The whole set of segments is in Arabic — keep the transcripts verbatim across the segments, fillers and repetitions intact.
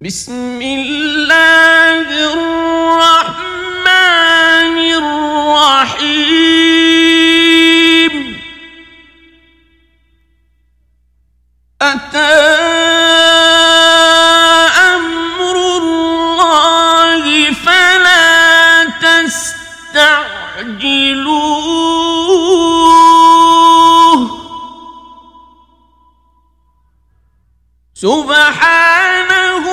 بسم الله الرحمن الرحيم أتى أمر الله فلا تستعجلوه سبحانه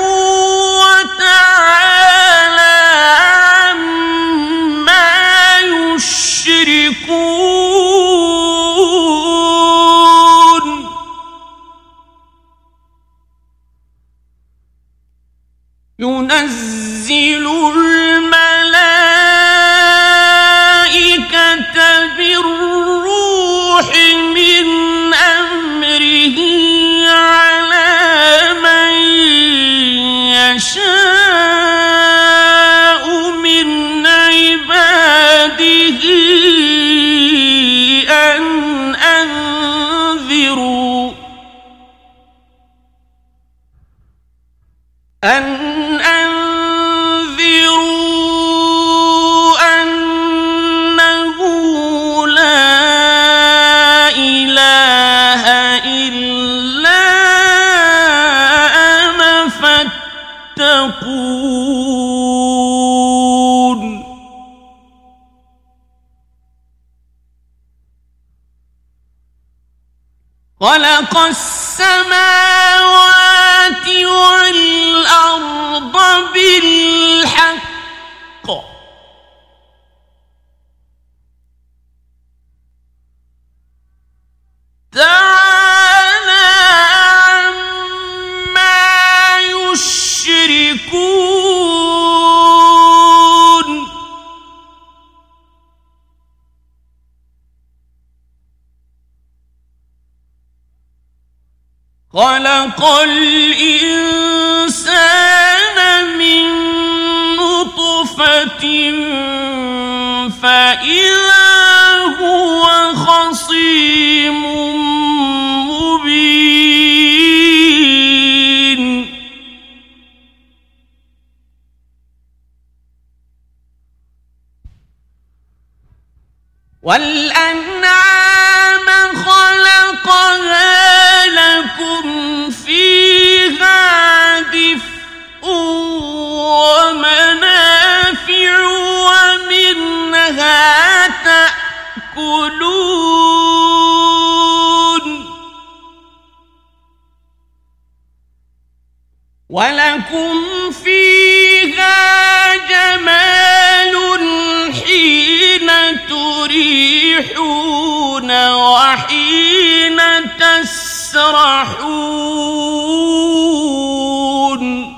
وتعالى عما يشركون ينزل الملائكة بالروح من أمره يشاء من عباده أن أنذروا أن أنذروا أنه لا إله إلا أنا فاتقون خلق السماوات والأرض بالحق تعالى عما يشركون خلق الإنسان من نطفة فإذا هو خصيم مبين والأنعام خلقها لكم فيها دفء ومنافع ومنها تأكلون ولكم فيها جمال حين تريحون وحين تسرحون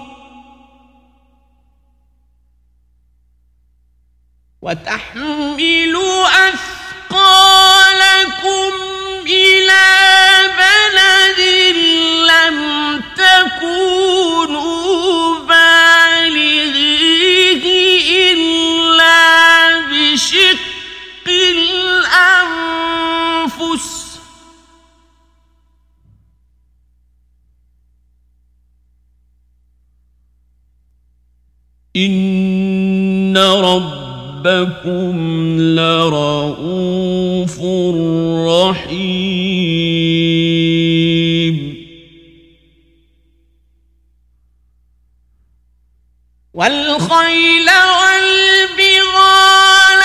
وتحمل أثقالكم إلى بلد لم تكونوا بالغيه إلا بشق الأنفس إن ربكم لرؤوف رحيم والخيل والبغال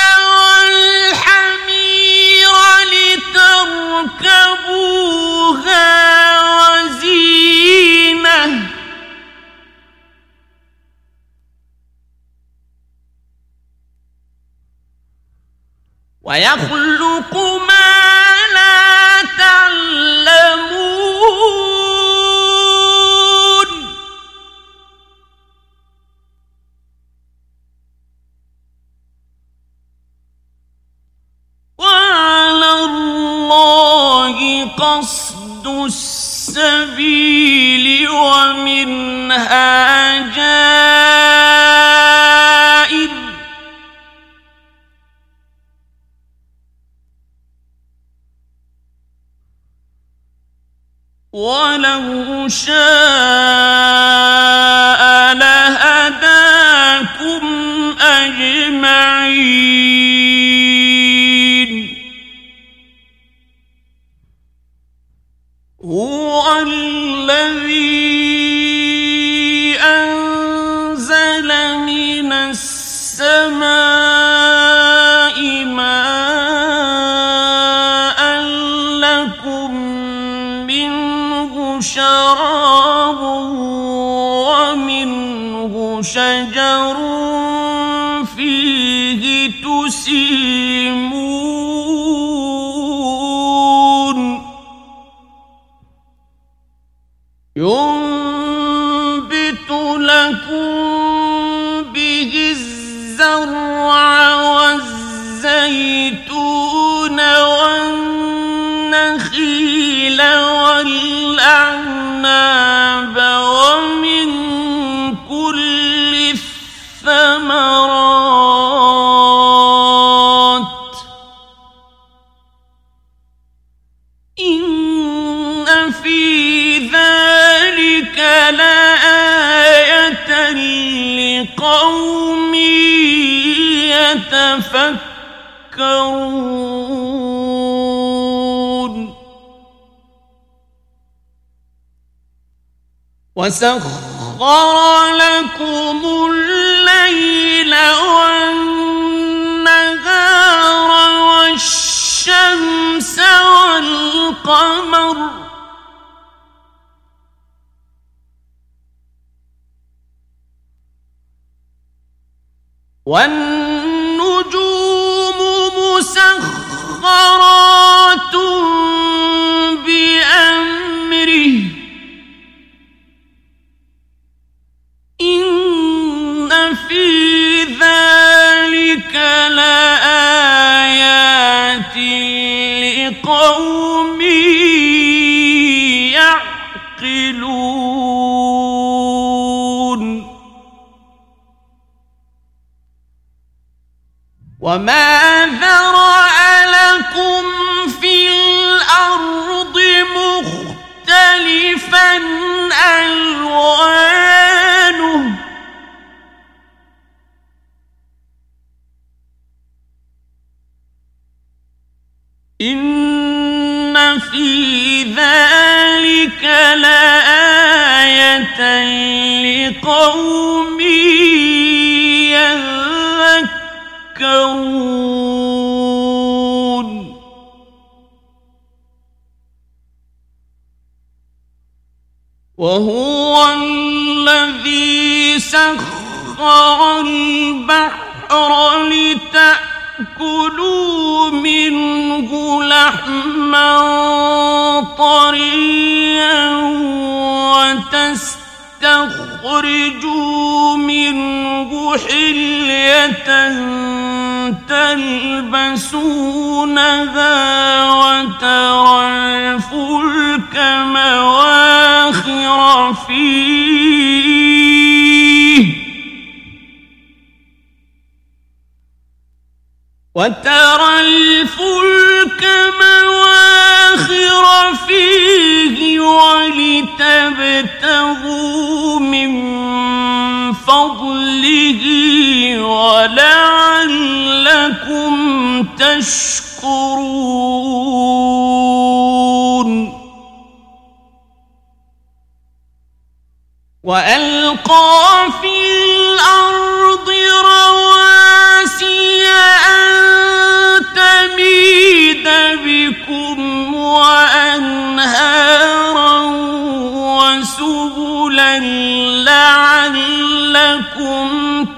والحمير لتركبوها وزينة ويخلق ما لا تعلمون وعلى الله قصد السبيل ومنها جائر ولو شاء شجر فيه تسيمون ينبت لكم به الزرع والزيتون والنخيل والأعناب ومن كل الثمرات إن في ذلك لآية لقوم يتفكرون وسخر لكم الليل والنهار والشمس والقمر والنجوم مسخرات بأمره إن في ذلك لآيات لقوم يعقلون وما ذرأ لكم في الأرض مختلفا ألوانه إن في ذلك لآية لقوم يذكرون وهو الذي سخر البحر لتأكلوا منه لحما طريا وتستخرجوا منه حلية تلبسونها وترى الفلك مواخر فيه وترى الفلك مواخر فيه ولتبتغوا من فضله ولعلكم تشكرون وألقى في الأرض رواسي أن تميد بكم وأنهارا وسبلا لعلكم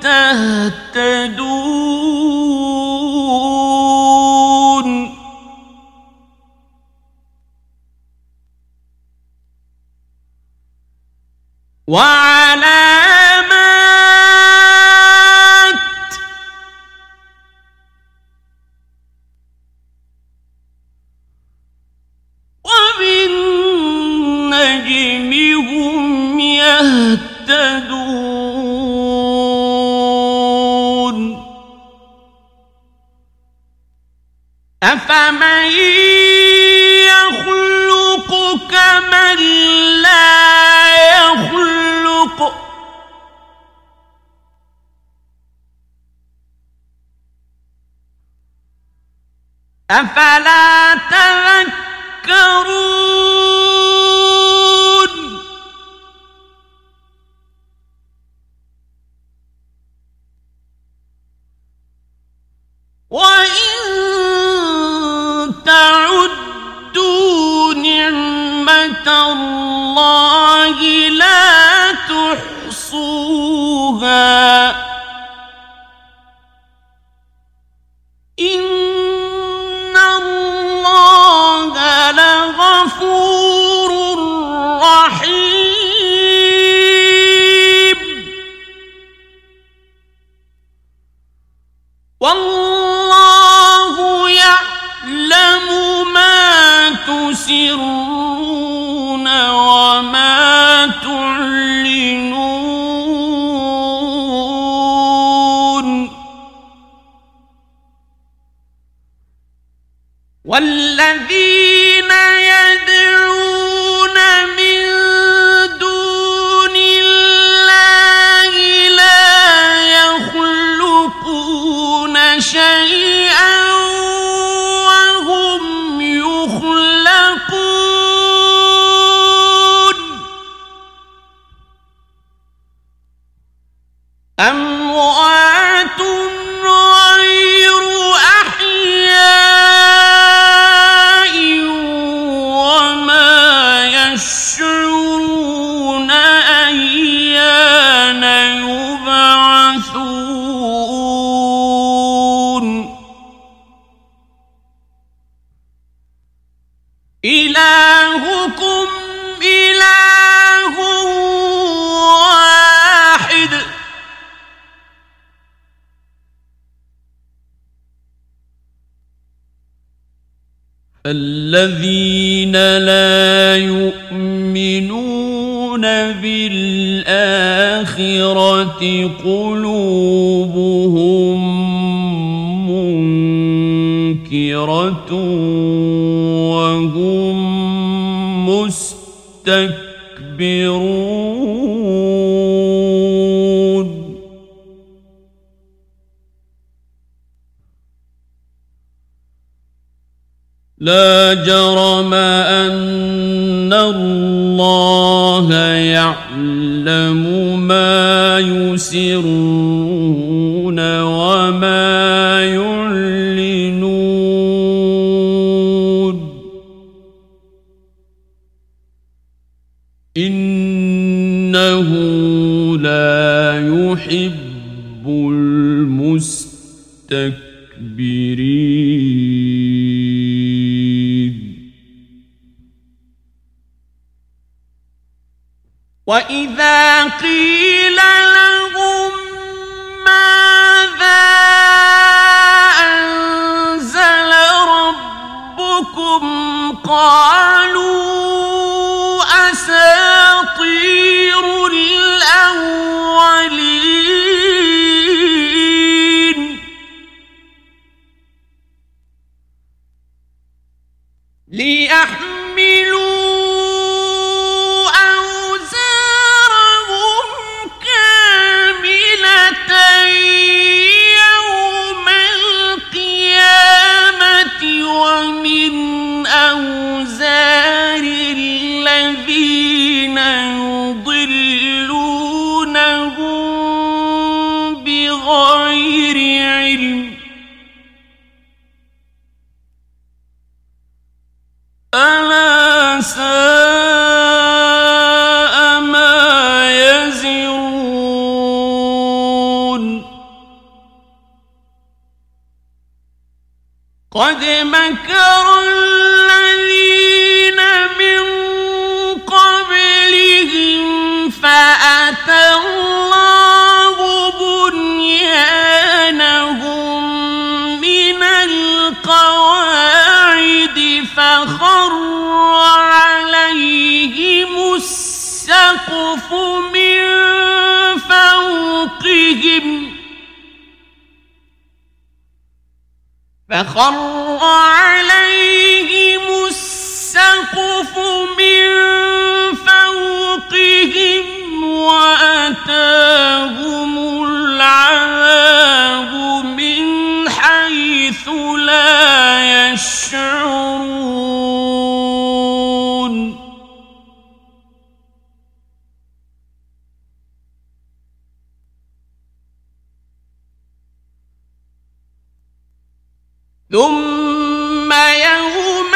تهتدون وعلامات وبالنجم هم يهتدون أفمن يخلق كمن لا يخلق أفلا تذكرون وإن تعدوا نعمة الله لا تحصوها والله يعلم ما تسرون وما تعلنون والذين يدعون من دون الله لا يخلقون شيئا وهم يخلقون أموات غير أحياء وما يشعرون أيان يبعثون إلهكم إله واحد الذين لا يؤمنون بالآخرة قلوبهم منكرة وهم مستكبرون لا جرم أن الله يعلم ما يسرون وما يعلنون إنه لا يحب المستكبرين وإذا قيل لهم ماذا أنزل ربكم قالوا أساطير الأولين ليحملوا ومن أوزار الذين يضلونهم بغير علم ألا ساء ما يزرون قد مكر الذين من قبلهم فأتى الله بنيانهم من القواعد فخر عليهم السقف من فوقهم فخر عليهم السقف من فوقهم وأتاهم العذاب من حيث لا يشعرون ثم يوم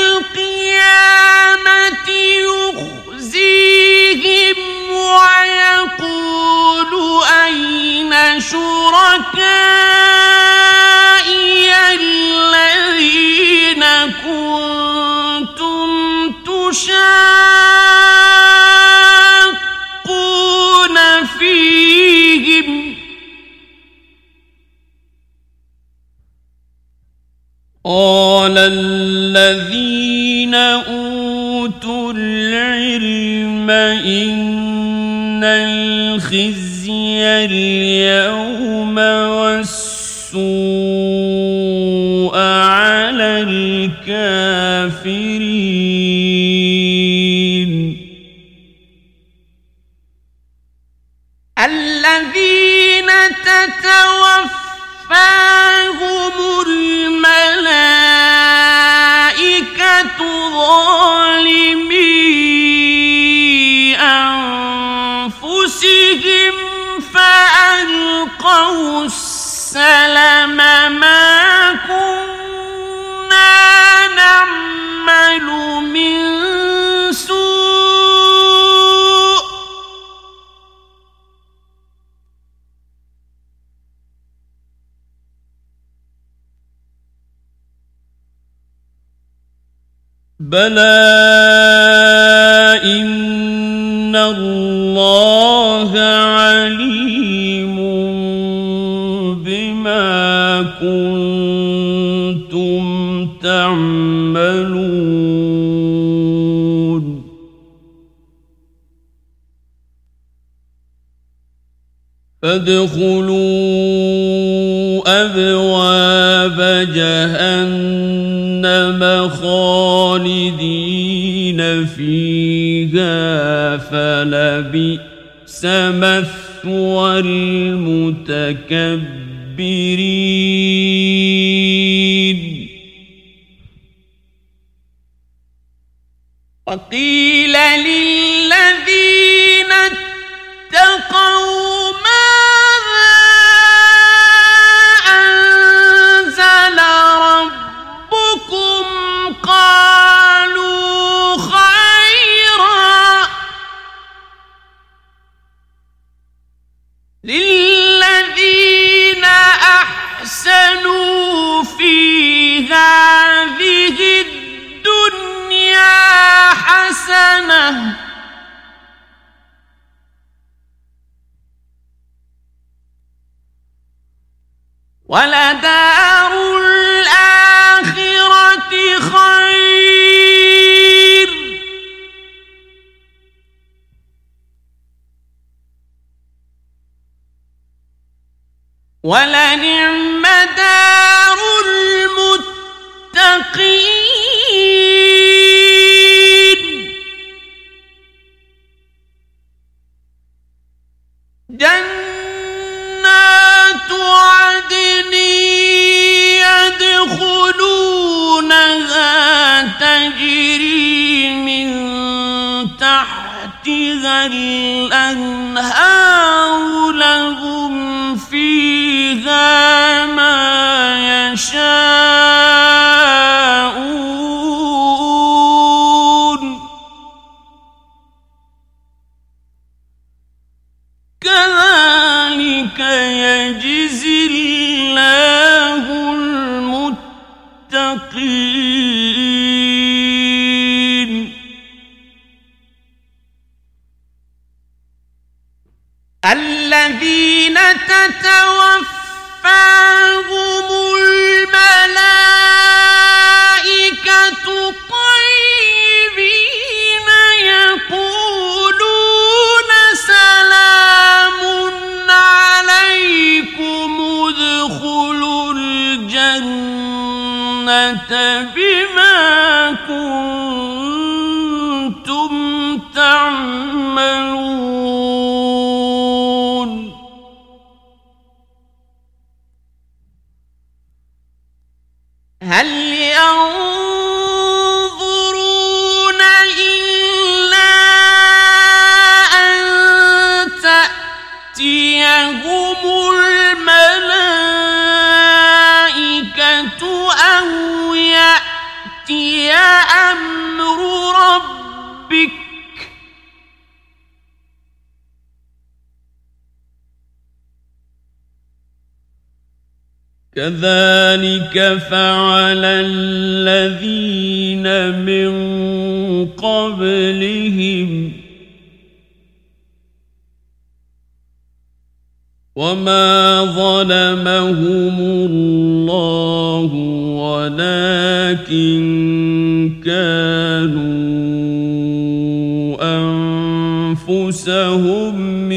القيامة يخزيهم ويقول أين شركائي الذين كنتم تشاقون فيهم قال الذين أوتوا العلم إن الخزي اليوم والسوء على الكافرين الذين تتوفاهم الملائكة ظالمي أنفسهم فألقوا السلم ما كنا نعمل من سوء بلى إن الله عليم بما كنتم تعملون فادخلوا أبواب جهنم خالدين فيها فلبئس مثوى المتكبرين وقيل للذين اتقوا ماذا أنزل ربكم قالوا خيرا للذين أحسنوا في هذه الدنيا حسنة ولدار الآخرة خير ولنعم دار المتقين جنات عدن يدخلونها تجري من تحتها الأنهار لهم فيها ما يشاءون كذلك يجزي الله المتقين الذين تتوفاهم الملائكة طيبين يقولون سلام عليكم ادخلوا الجنة بما كنتم تعملون هل ينظرون إلا أن تأتيهم الملائكة أو يأتي أمر ربك كذلك فعل الذين من قبلهم وما ظلمهم الله الله ولكن كانوا أنفسهم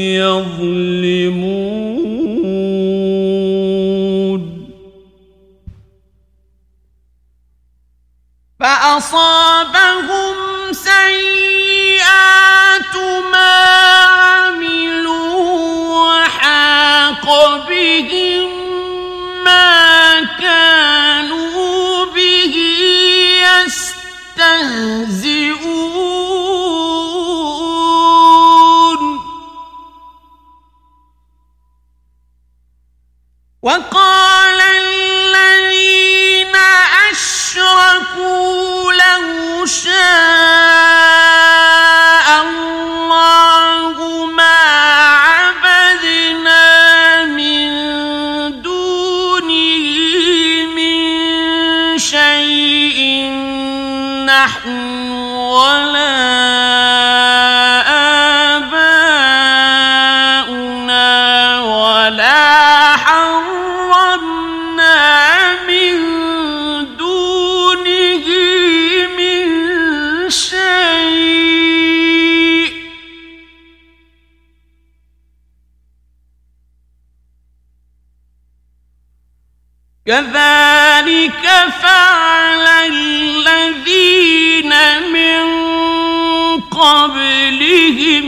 يظلمون فأصابهم سيئات ما عملوا وحاق بهم ما كانوا به يستهزئون وقال الذين أشركوا لو شاء الله ما عبدنا من دونه من شيء نحن ولا آباؤنا ولا حرمنا من دونه من شيء كذلك فعل الذين من قبلهم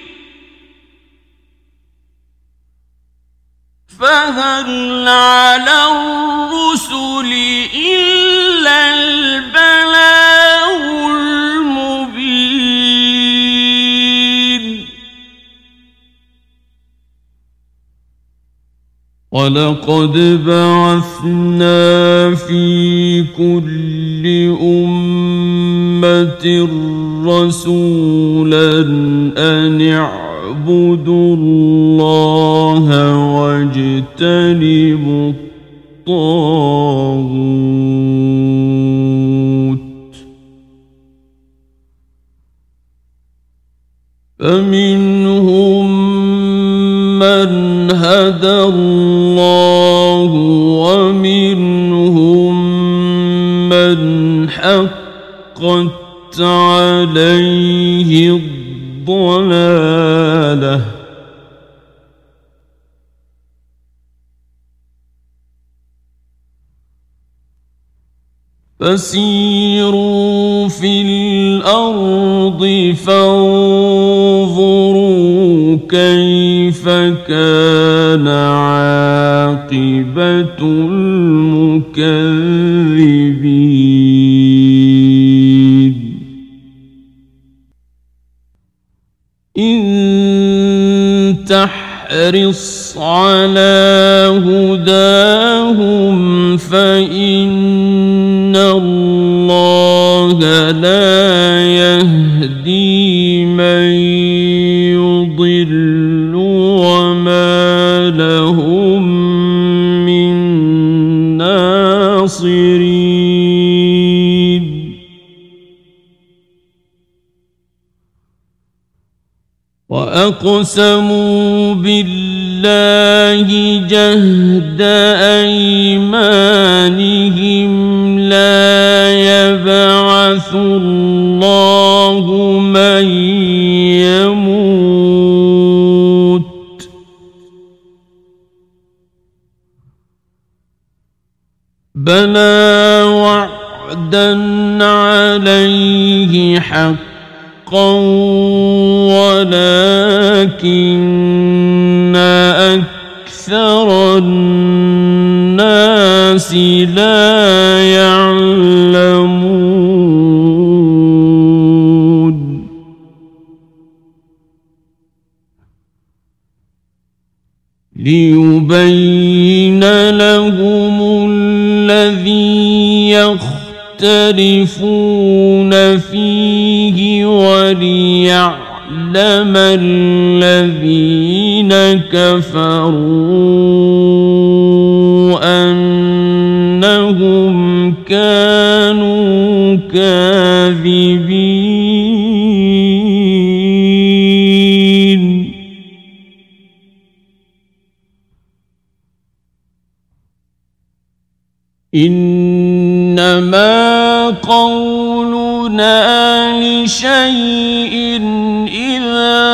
فهل على الرسل إلا البلاغ المبين ولقد بعثنا في كل أمة رسولا أن اعبدوا الله واجتنبوا الطاغوت فمنهم من هدى الله ومنهم من حقت عليه الضلالة فسيروا في الأرض فانظروا كيف كان عاقبة المكذبين إن تحرص على هداهم فإن الله لا يهدي من يضل وما لهم من ناصرين وأقسموا بالله جهد أيمانهم لا يبعث الله من يموت بلى وعدا عليه حقا ولكن أكثر الناس لا يعلمون ليبين لهم الذي يختلفون فيه وليعلم الذين كفروا أنهم كانوا كاذبين إنما قولنا لشيء إذا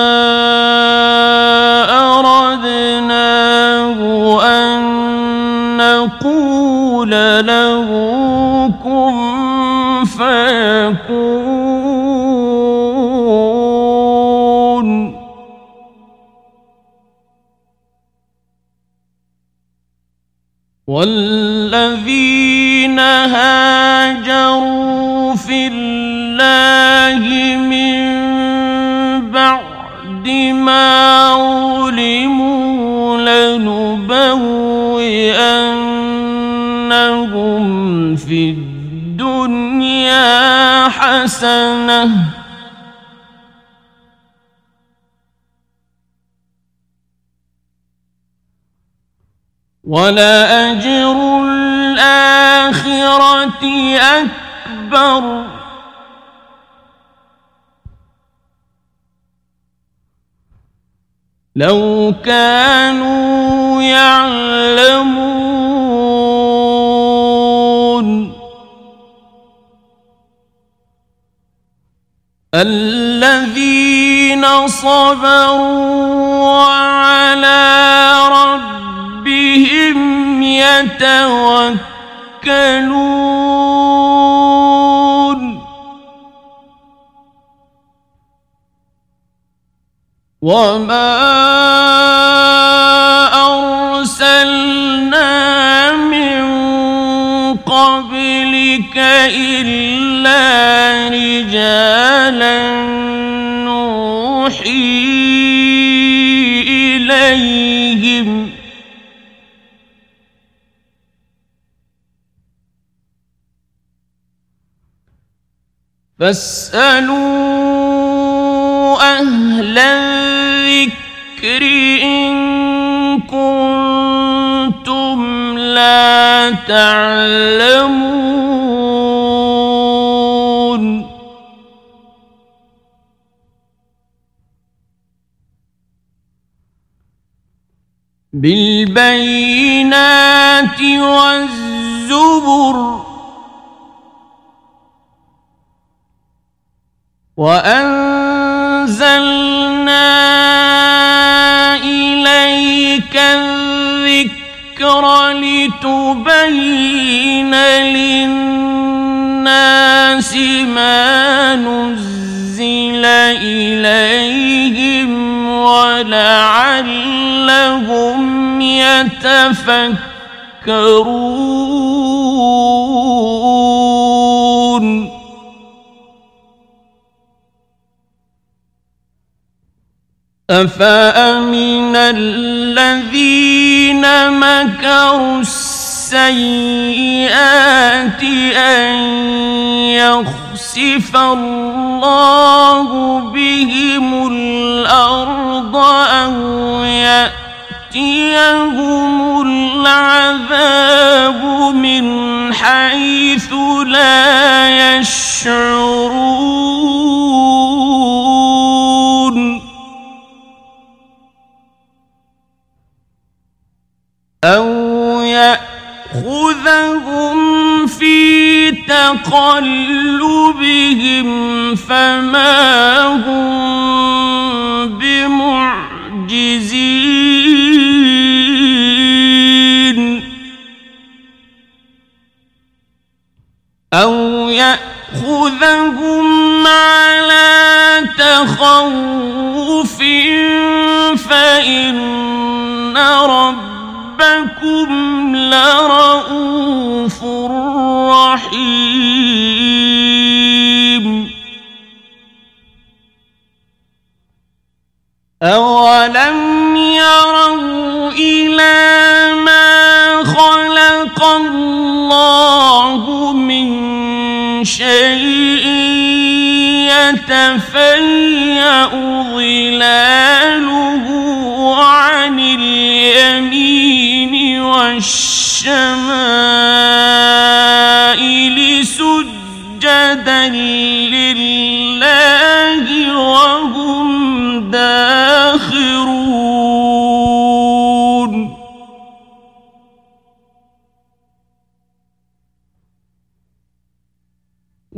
أردناه أن نقول له كن فيكون. والذين هاجروا في الله من بعد ما ظلموا لنبوئنهم في الدنيا حسنة ولأجر الآخرة أكبر لو كانوا يعلمون. الذين صبروا وعلى ربهم يتوكلون. وما أرسلنا من قبلك إلا رجالا نوحي إليهم فاسألوا أهل الذكر إن كنتم لا تعلمون. بالبينات والزبر وأنزلنا إليك الذكر لتبين للناس ما نزل إليهم ولعلهم يتفكرون. أفأمن الذين مكروا السيئات أن يخسف الله بهم الأرض أو يأتيهم العذاب من حيث لا يشعرون أو يأخذهم في تقلبهم فما هم بمعجزين أو يأخذهم على تخوف فإن ربهم ربكم لرؤوف رحيم. أولم يروا إلى ما خلق الله من شيء يتفيأ ظلاله عن اليمين والشمائل سجدا لله وهم داخرون.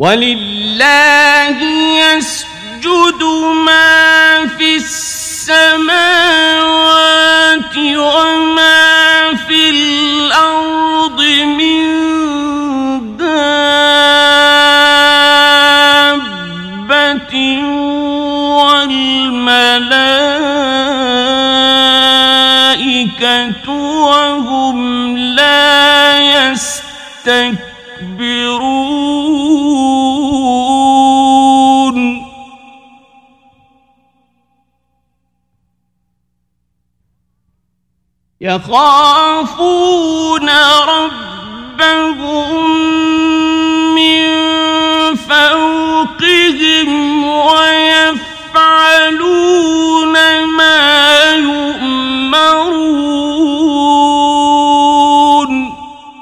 ولله يسجد ما في السماوات وما في الأرض من دابة والملائكة وهم لا يستكبرون يخافون ربهم من فوقهم ويفعلون ما يؤمرون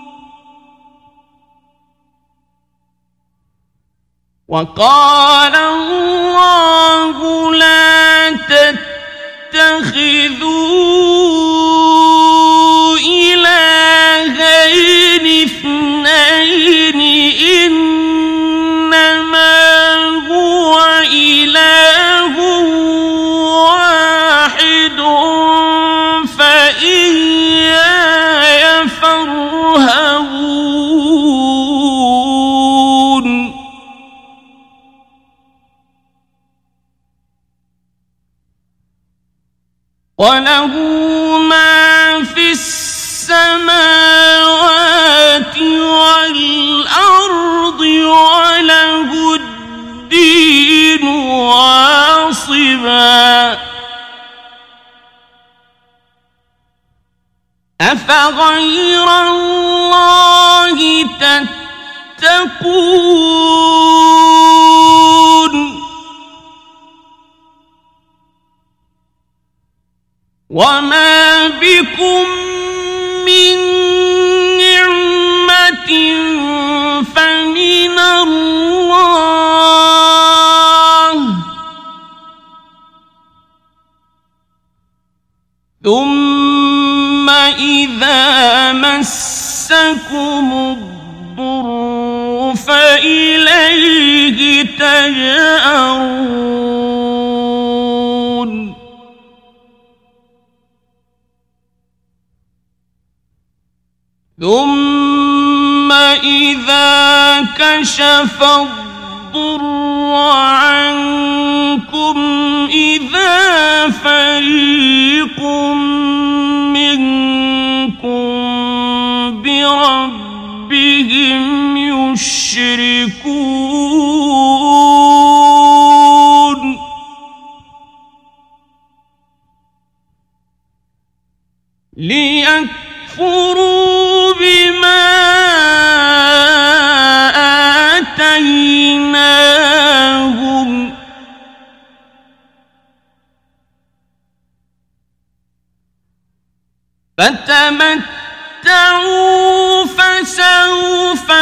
وقال الله لا تتخذوا إلهين اثنين إنما هو إله واحد فإياي فارهبون وله ما في السماوات والأرض وله الدين واصبا أفغير الله تتقون وما بكم من نعمة فمن الله ثم إذا مسكم الضر فإليه تجأرون ثم إذا كشف الضر عنكم إذا فريق منكم بربهم يشركون ليكفروا بما آتيناهم فتمتعوا فسوف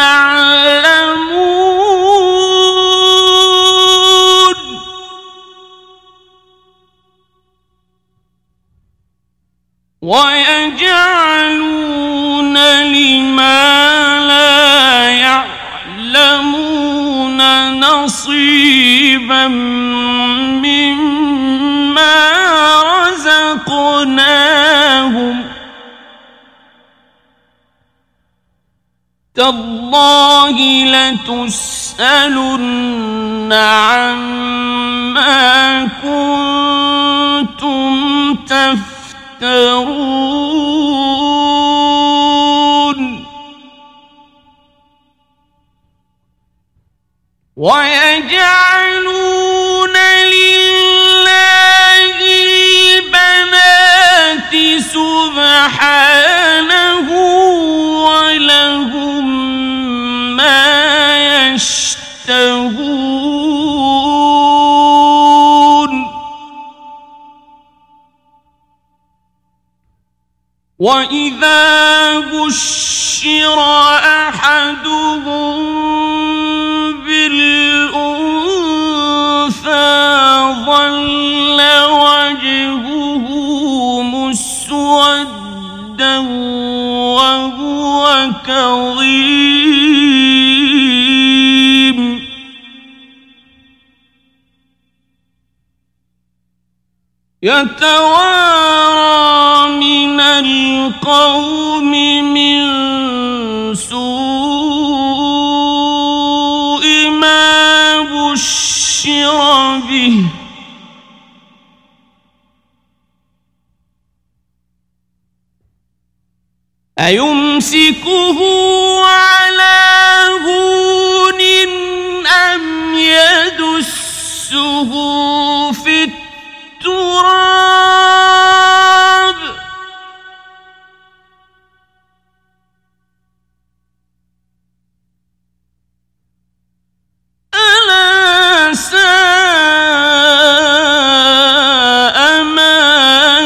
تعلمون ويجعلون لما لا يعلمون نصيبا مما رزقناهم تالله لتسألن عما كنتم تفترون ويجعلون لله البنات سبحانه ولهم ما يشتهون وإذا بشر أحدهم بالأنثى ظل وجهه مسودا وهو كظيم يتوارى من القوم من سوء ما بشر به أيمسكه على هون أم يدسه في التراب ألا ساء ما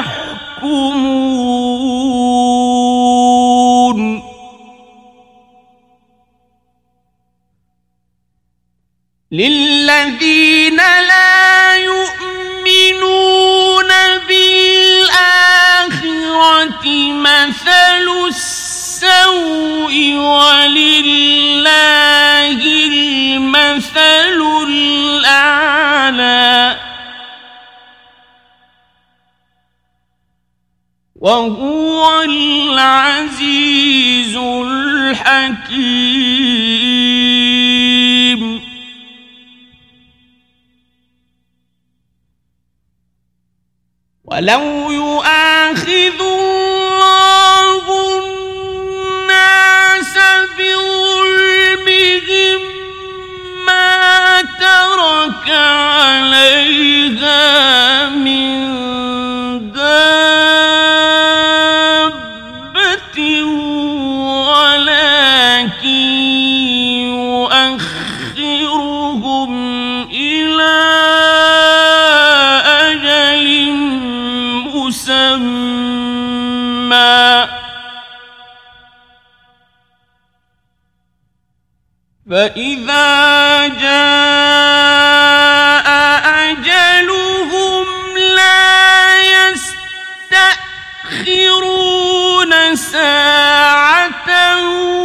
يحكمون للذين لا يؤمنون بالآخرة مثل السوء ولله المثل الأعلى وهو العزيز الحكيم. ولو يؤاخذ الله الناس بظلمهم ما ترك عليها من دابة ولكن يؤخرهم إلى أجل مسمى فإذا جاء أجلهم لا يستأخرون ساعة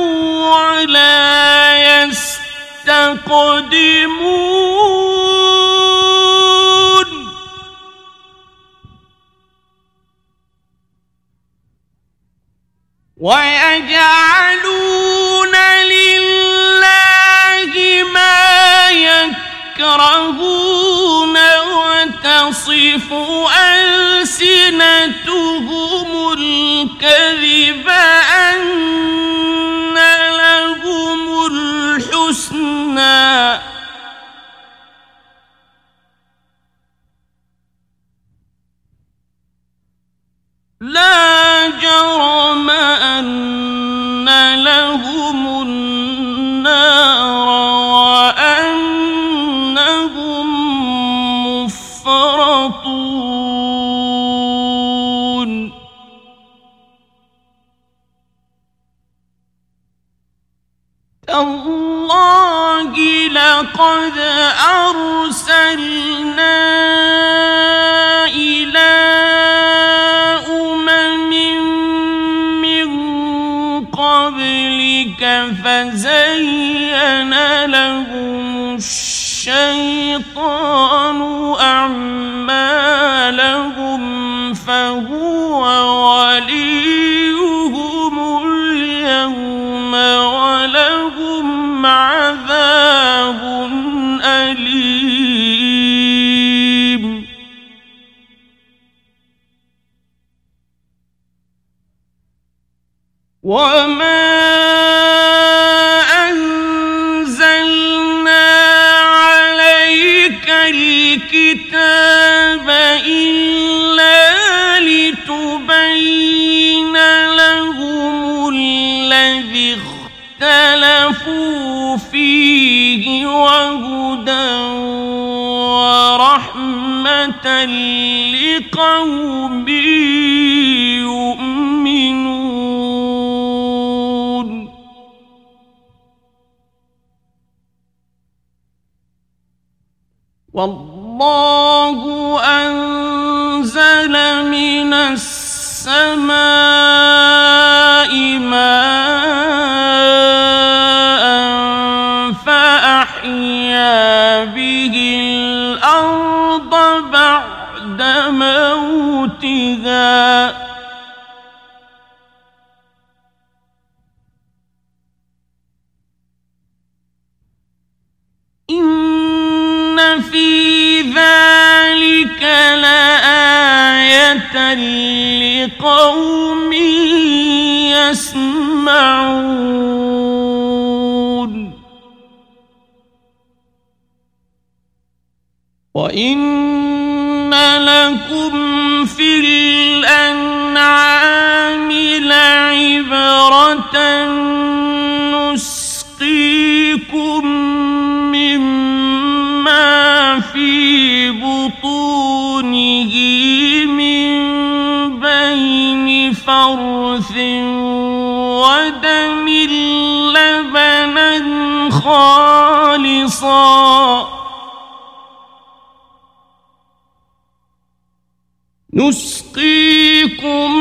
ولا يستقدمون ويجعلون لله ما يكرهون وتصف ألسنتهم الكذب أن لهم الحسنى لا جرم أن لهم النار وأنهم مفرطون تالله لقد أرسلنا إلى قبلك فزين لهم الشيطان أعمالهم فهو وليهم اليوم ولهم عذاب أليم وما أنزلنا عليك الكتاب إلا لتبين لهم الذي اختلفوا فيه وهدى ورحمة لقوم يؤمنون والله أنزل من السماء ماء فأحيا به الأرض بعد موتها لآية لقوم يسمعون وإن لكم في الأنعام لعبرة نسقيكم مما في بطونه من بين فرث ودم لبنا خالصا نسقيكم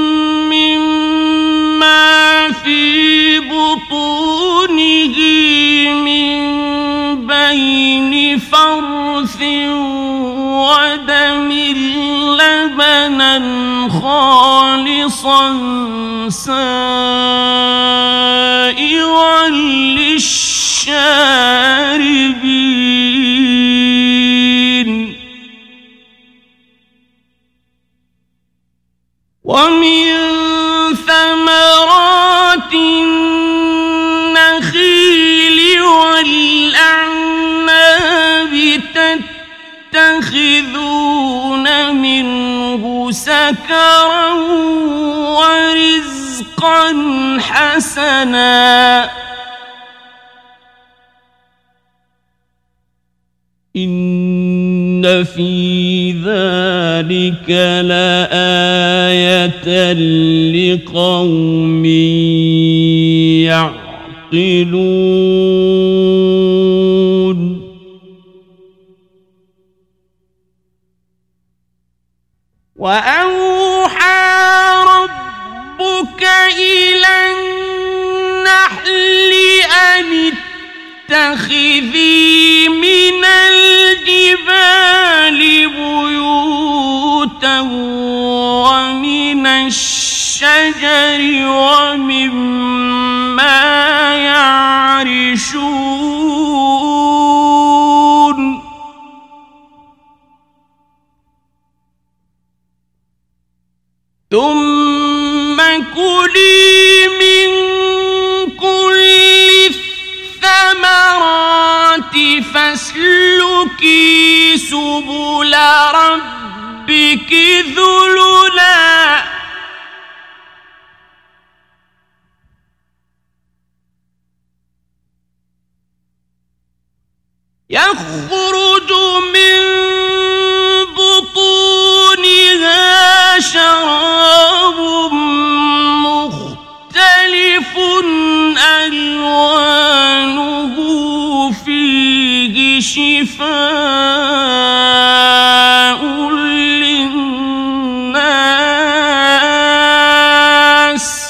مما في بطونه من بين فرث ودم لبنا خالصا سائغا للشاربين ومن ثمرات النخيل والأعناب تتخذون منه سكرا ورزقا حسنا إن في ذلك لآية لقوم يعقلون وأوحى ربك إلى النحل أن اتخذي من الجبال بيوتا ومن الشجر ومما يعرشون ثم كلي من كل الثمرات فاسلكي سبل ربك ذللا يخرج من بطونها شراب مختلف ألوانه فيه شفاء للناس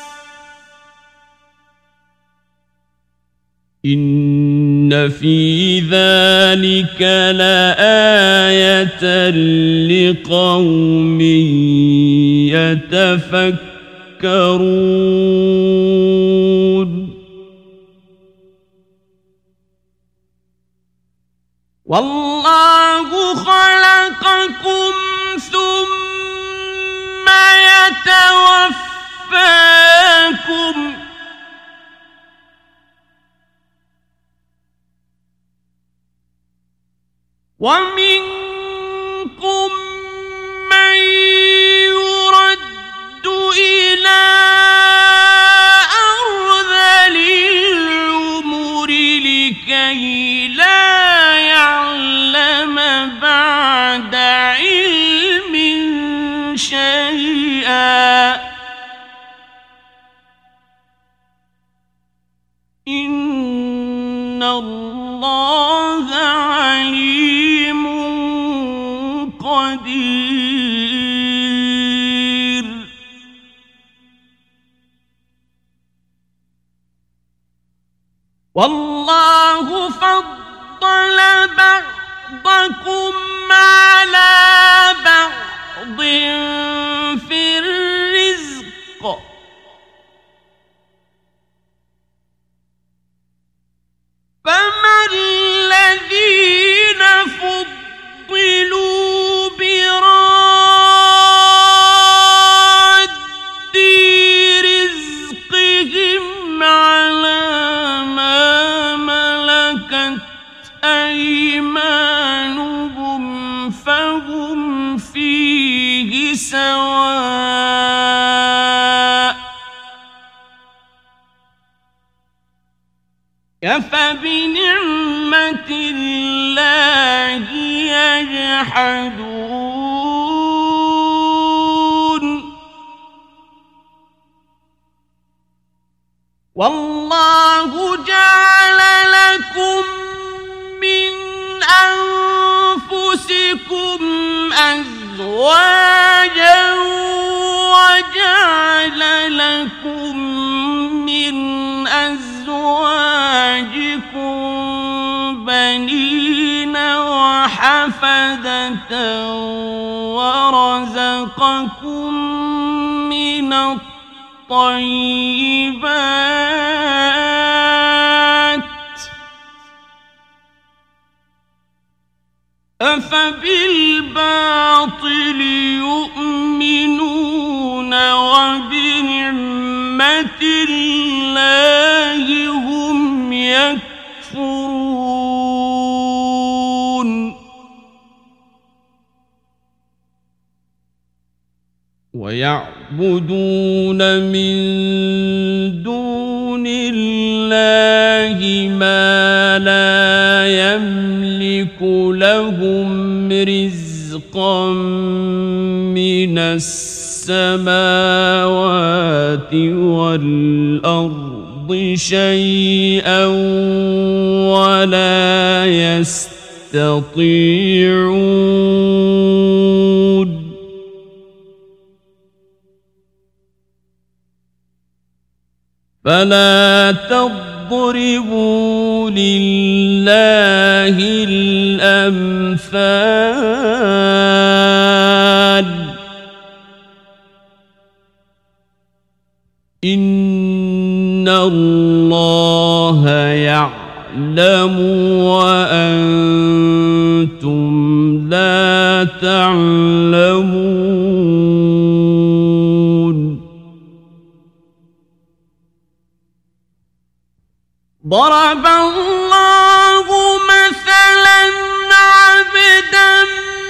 إن في ذلك لآية لقوم يتفكرون والله خلقكم ثم يتوفاكم ومنكم من يرد إلى أرذل العمر لكي لا يعلم بعد علم شيئا إن الله عليم قدير والله فضل بعضكم على بعض في الرزق فما الذين فضلوا أفبنعمة الله يجحدون والله جعل لكم من أنفسكم أزواجا وجعل لكم من أزواجكم بنين وحفدة ورزقكم من الطيبات أفبالباطل يؤمنون وبنعمة الله هم يكفرون ويعبدون من دون الله ما لا يملك لهم رزقا من السماوات والأرض شيئا ولا يستطيعون فلا تضربوا لله الأمثال إن الله يعلم وأنتم لا تعلمون ضرب الله مثلا عبدا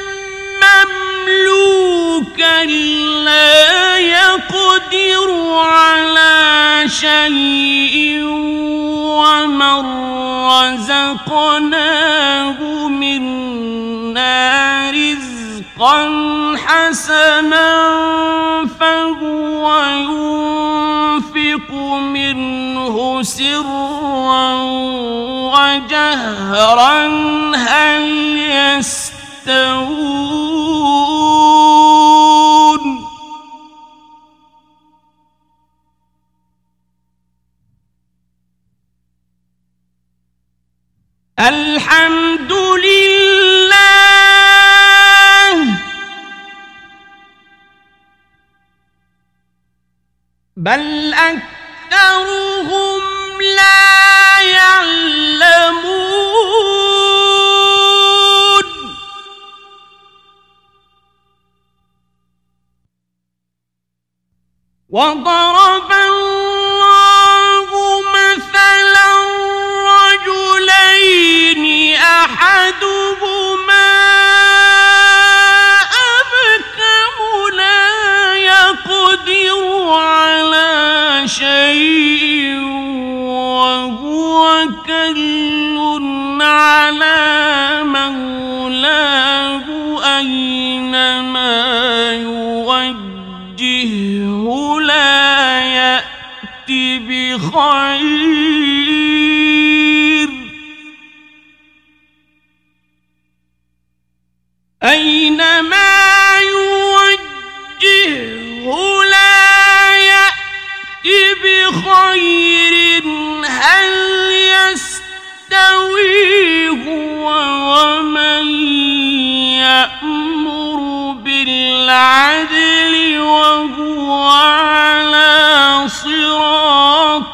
مملوكا لا يقدر على شيء ومن رزقناه منا رزقا حسنا فهو ينفق منه سرا وجهرا هل يستوون الحمد لله بل أكثرهم لا يعلمون وضرب الله مثلا رجلين أحدهما أبكم لا يقدر على شيء وهو كل على مولاه أينما يوجهه لا يأتي بخير أينما يوجهه لا يأتي بخير هل يستوي هو ومن يأمر بالعدل وهو على صراط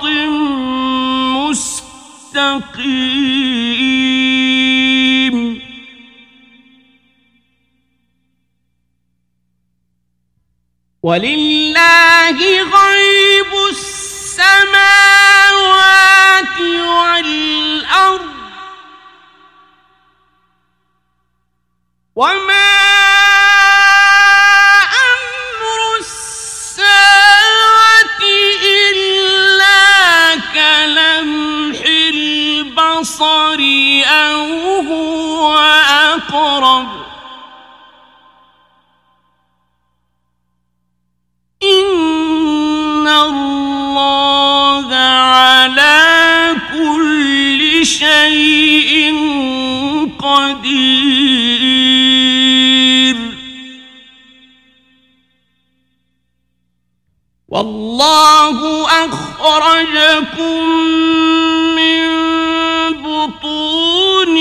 مستقيم ولله غيب السماوات والأرض وما أمر الساعة إلا كلمح أقرب إن الله على كل شيء قدير والله أخرجكم من بطون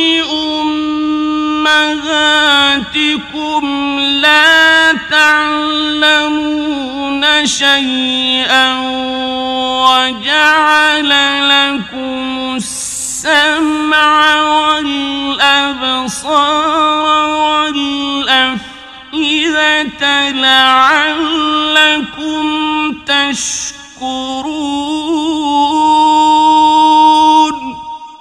أمهاتكم لا تعلمون شيئا وجعل لكم السمع والأبصار والأفئدة لعلكم تشكرون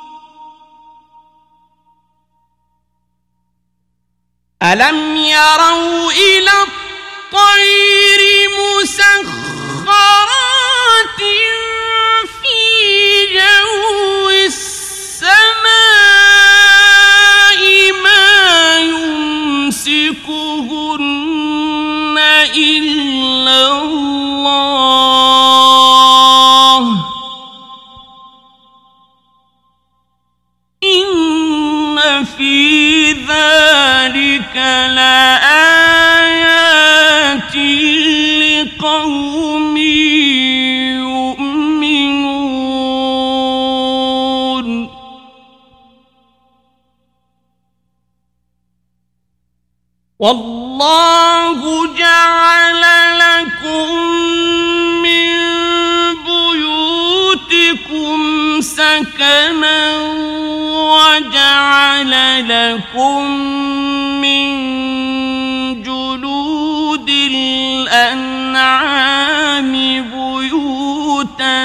ألم يروا إلى الطير مسخرات في جو السماء ما يمسكهن إلا الله إن في ذلك لآيات لقوم يؤمنون والله جعل لكم من بيوتكم سكنا وجعل لكم من جلود الأنعام بيوتا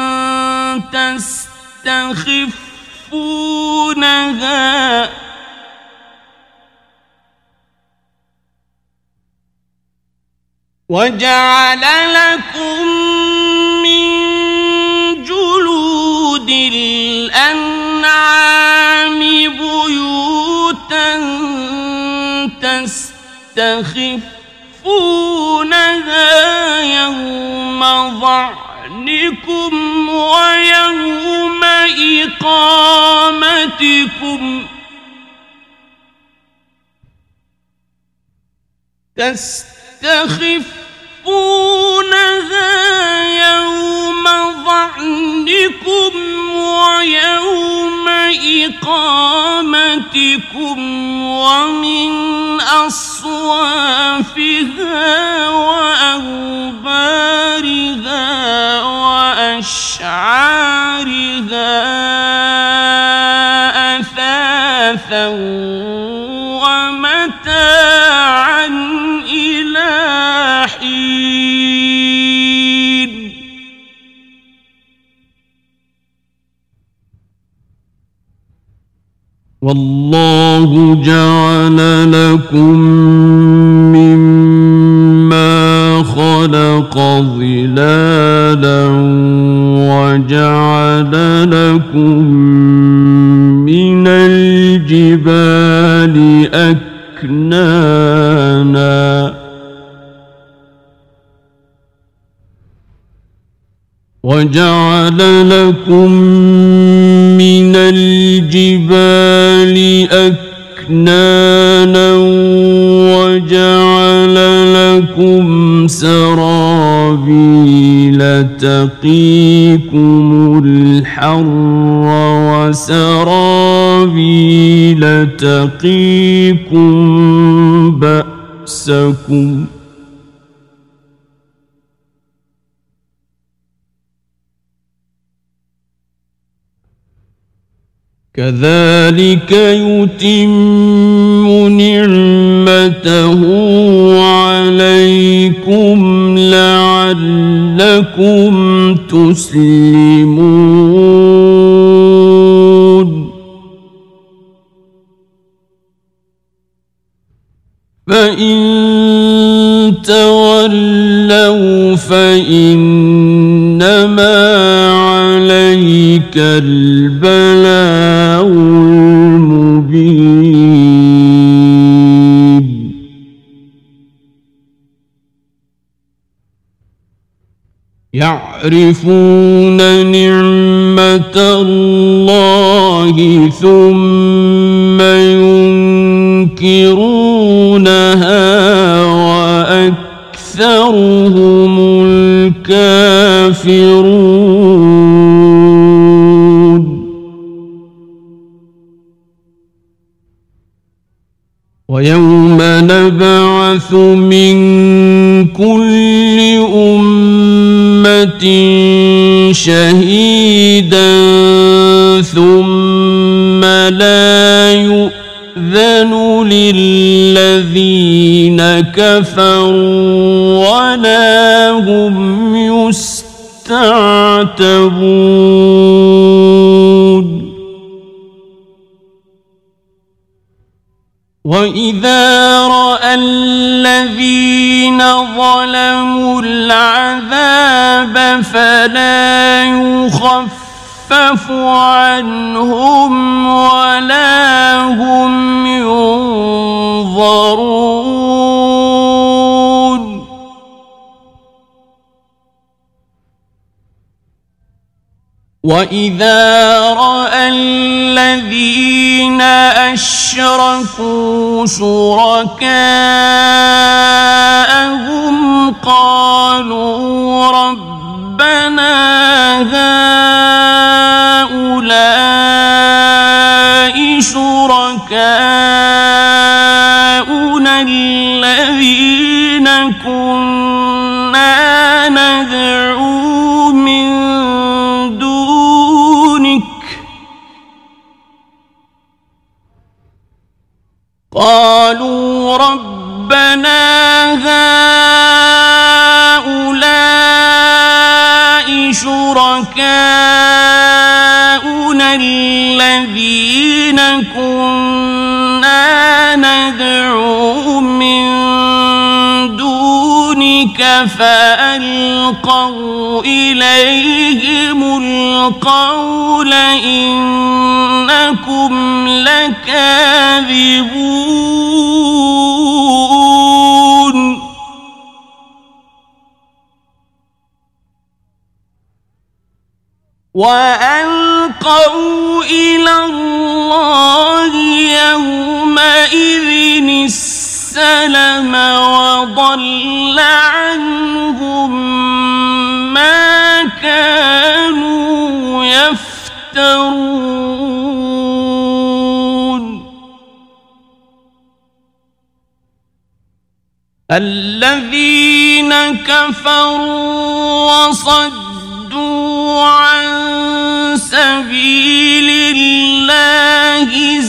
تستخفونها وجعل لكم من جلود الأنعام بيوتا تستخفونها يوم ظعنكم ويوم إقامتكم تستخفونها يوم ظعنكم ويوم إقامتكم ومن أصوافها وأوبارها وأشعارها أثاثا ومتاعا إلى حين والله جعل لكم مما خلق ظلالا وجعل لكم من الجبال أكنانا وجعل لكم من الجبال أكنانا وجعل لكم سرابيل تقيكم الحر وسرابيل تقيكم بأسكم كذلك يتم نعمته عليكم لعلكم تسلمون فإن تولوا فإنما عليك البلاغ المبين يعرفون نعمة الله ثم ينكرونها وأكثرهم الكافرون ويوم نبعث من كل أمة شهيدا ثم لا يؤذن للذين كفروا ولا هم يستعتبون وإذا رأى الذين ظلموا العذاب فلا يخفف عنهم ولا هم ينظرون وإذا رأى الذين أشركوا شركاءهم قالوا ربنا هؤلاء شركاؤنا الذين كنا ندعو من دونك قالوا ربنا هؤلاء شركاؤنا الذين كنا ندعو من دونك فألقوا إليهم القول إنكم لكاذبون وألقوا إلى الله يومئذ السلم وضل عنهم ما كانوا يفترون الذين كفروا وصدوا عن سبيل الله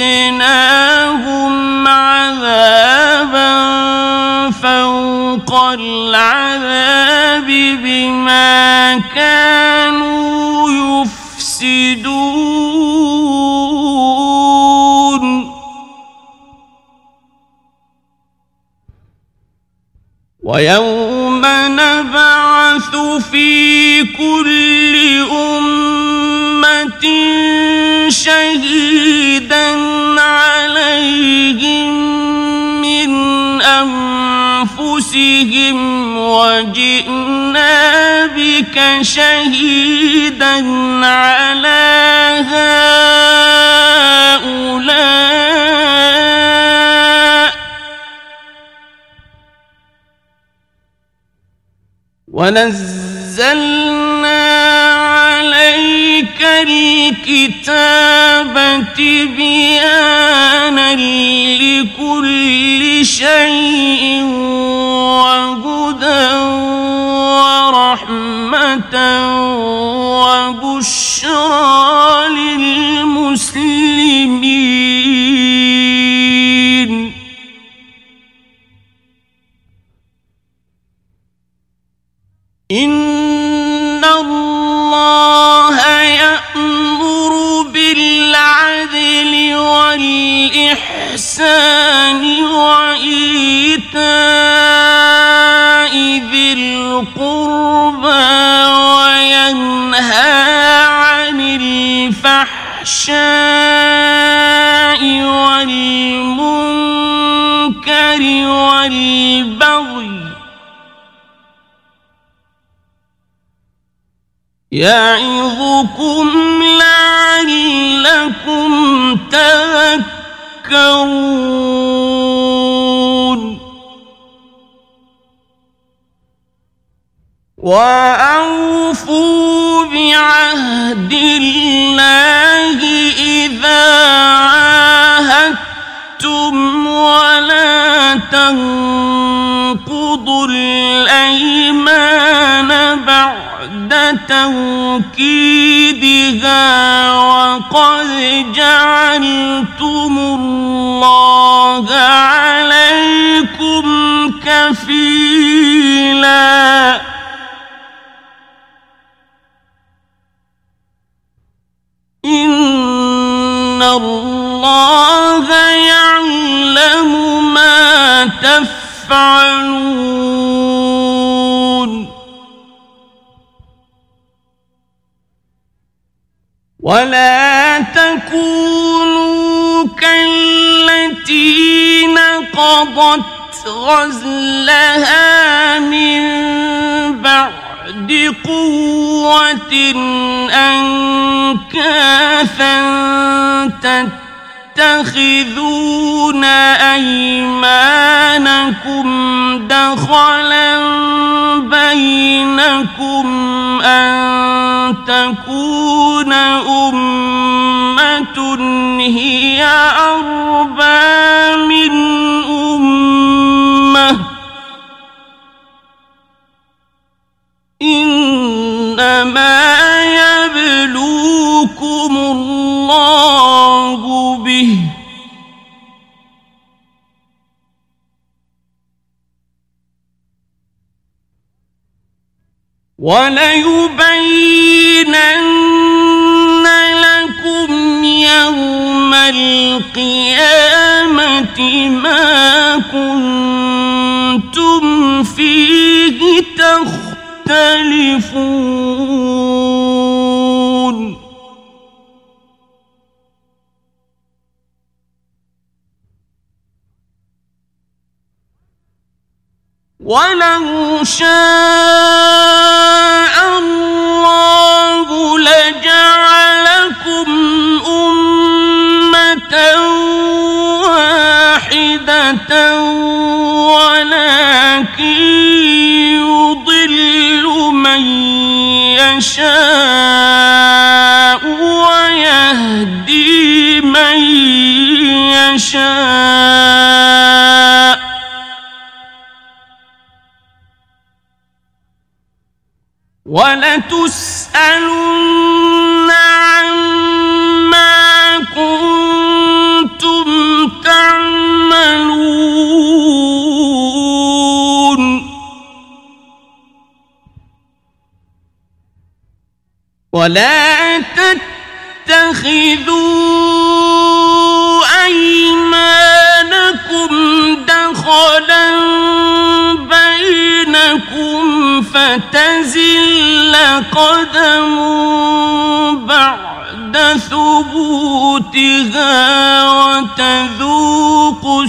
زدناهم عذابا فوق العذاب بما كانوا يفسدون ويوم نبعث في كل أمة شهيدا عليهم من أنفسهم وجئنا بك شهيدا على هؤلاء ونزلنا عليك الكتاب تبيانا لكل شيء وهدى ورحمة وبشرى للمسلمين إن الله يأمر بالعدل والإحسان وإيتاء ذي القربى وينهى عن الفحشاء والمنكر والبغي يعظكم لعلكم تذكرون وأوفوا بعهد الله إذا عاهدتم ولا تنقضوا الأيمان بعد توكيدها وقد جعلتم الله عليكم كفيلا إن الله يعلم ما تفعلون ولا تكونوا كالتي نقضت غزلها من بعد قوة أنكاثا تتخذون أيمانكم دخلا بينكم أن تكون أمة هي أربى من أمة إنما يبلوكم الله به وليبينن لكم يوم القيامة ما كنتم فيه تختلفون ولو شاء الله لجعلكم أمة واحدة ولكن يضل من يشاء ويهدي من يشاء ولتسألن عما كنتم تعملون ولا تتخذوا أيمانكم دخلا بينكم فتزل قدم بعد ثبوتها وتذوقوا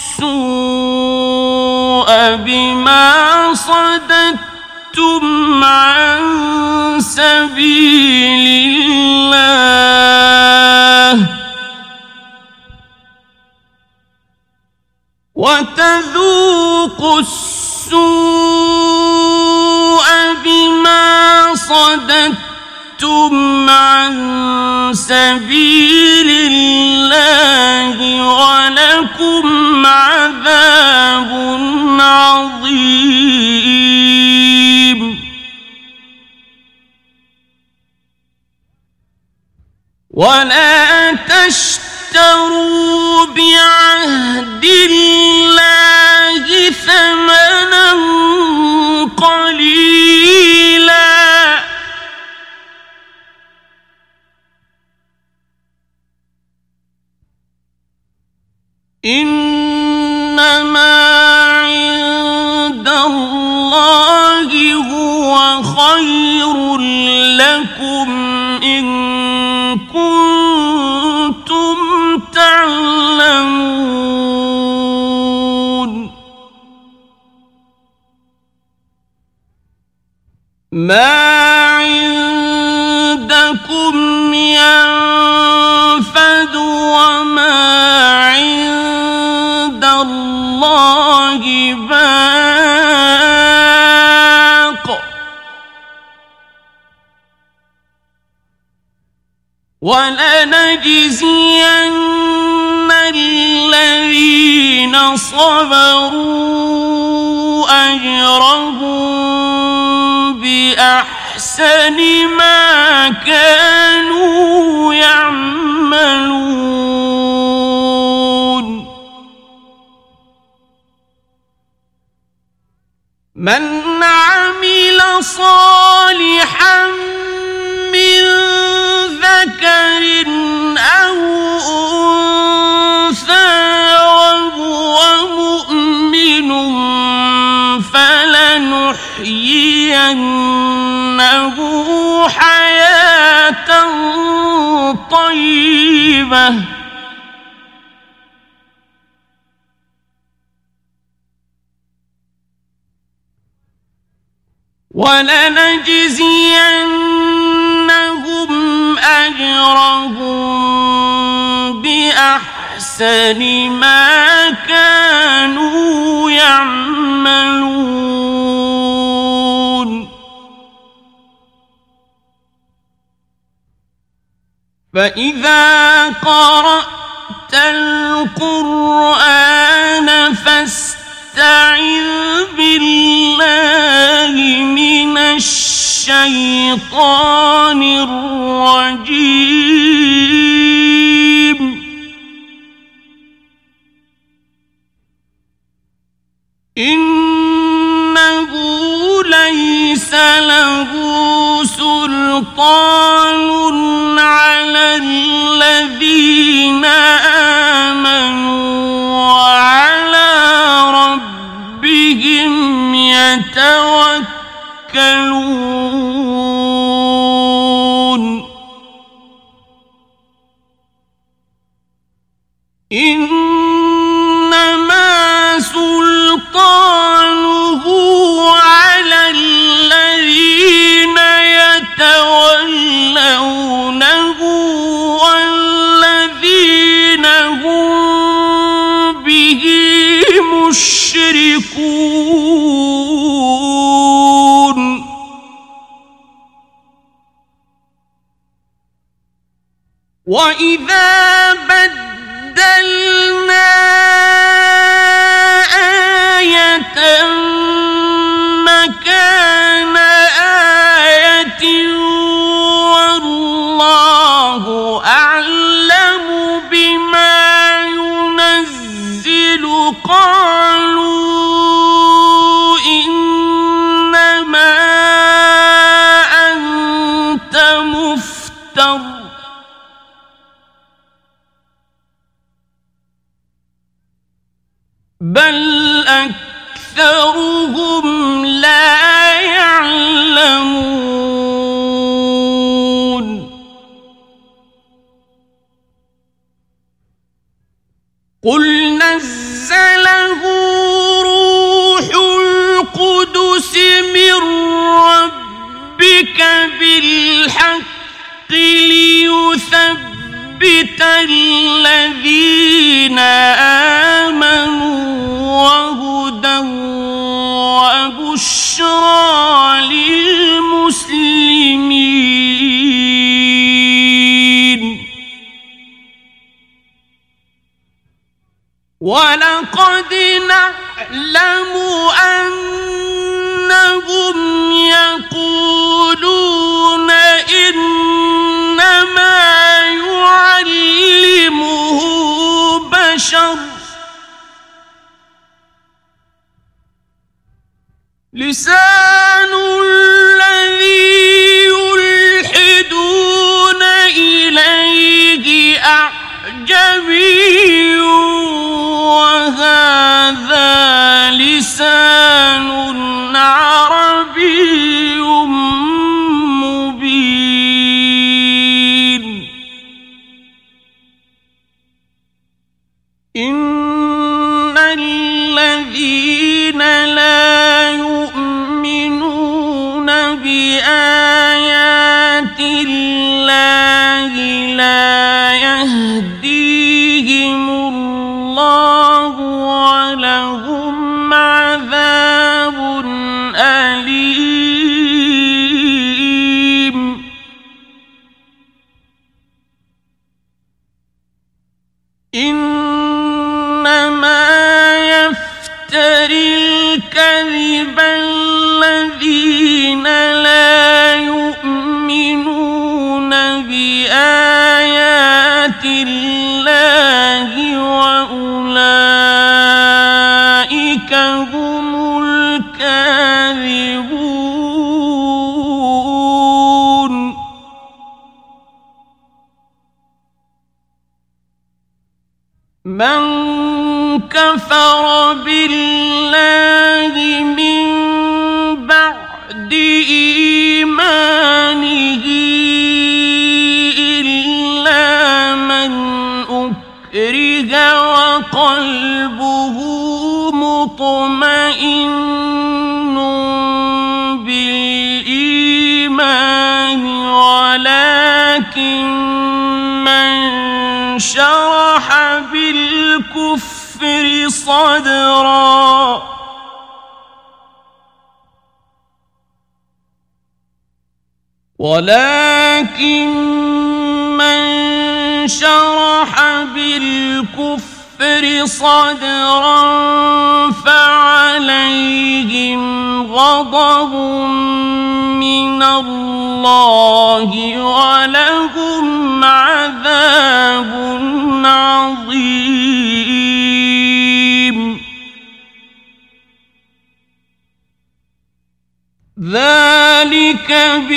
السوء بما صددتم عن سبيل الله وتذوقوا السوء بما صددتم عن سبيل الله ولكم عذاب عظيم ولا تشتروا بعهد الله ثمنا قليلا إنما عند الله هو خير لكم إن كنتم تعلمون ما عند عندكم ينفد وما عند الله باق ولنجزين الذين صبروا أجرهم بأحسن ما كانوا يعملون من عمل صالحا من ذكر أو أنثى وهو مؤمن فلنحيينه حياة طيبة ولنجزينهم أجرهم بأحسن ما كانوا يعملون فإذا قرأت القرآن فاستعذ بالله من الشيطان الرجيم إنه ليس له سلطان على الذين آمنوا وعلى ربهم يتوكلون إنما سلطانه على الذين يتولونه والذين هم به مشركون وإذا بدلنا آية مكان آية والله أعلم بما ينزل قالوا إنما أنت مفتر بل أكثرهم لا يعلمون قل نزله روح القدس من ربك بالحق ليثبت الذين آمنوا وهدى وبشرى للمسلمين ولقد نعلم أنهم يقولون إنما يعلمه بشر لسان الذي يلحدون إليه أعجمي وهذا لسان عربي مبين إن الذين لا يؤمنون بآيات الله لا يهديهم الله ولهم عذاب أليم. إنما يفتري الكذب الذين لا يؤمنون بآيات الله وأولئك هم الكاذبون. من كفر بالله من بعد إيمانه إلا من أكره وقلبه مطمئن بالإيمان ولكن من شرح بالكفر صدرا ولكن من شرح بالكفر صدرا فعليهم غضب من الله ولهم عذاب عظيم. ذلك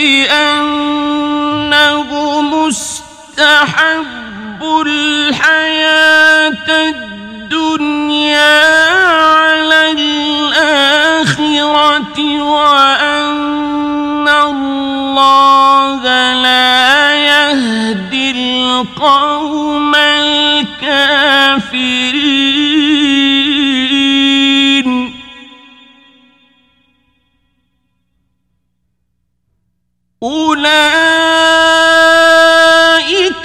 بأنه مستحب الحياة الدنيا على الآخرة وأن الله لا يهدي القوم الكافرين. أولئك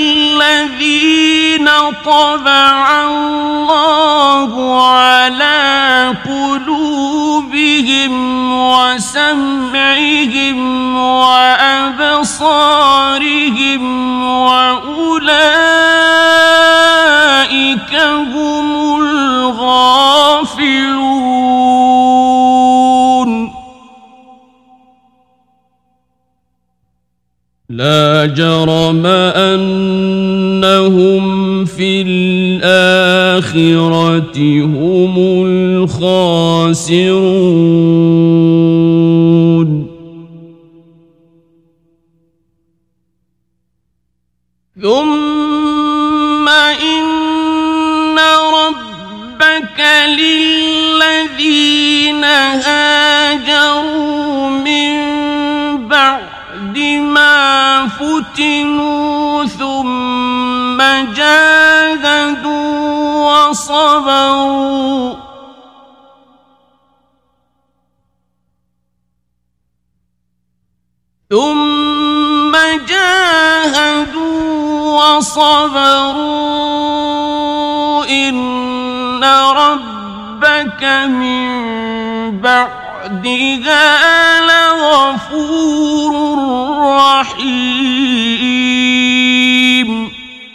الذين طبع الله على قلوبهم وسمعهم وأبصارهم وأولئك هم الغافلون. لا جرم أنهم في الآخرة هم الخاسرون. ثم إن ربك للذين هاجروا من بعد ما فتنوا ثم جاهدوا وصبروا ثم جاهدوا وصبروا إن ربك من بعدها لغفور رحيم.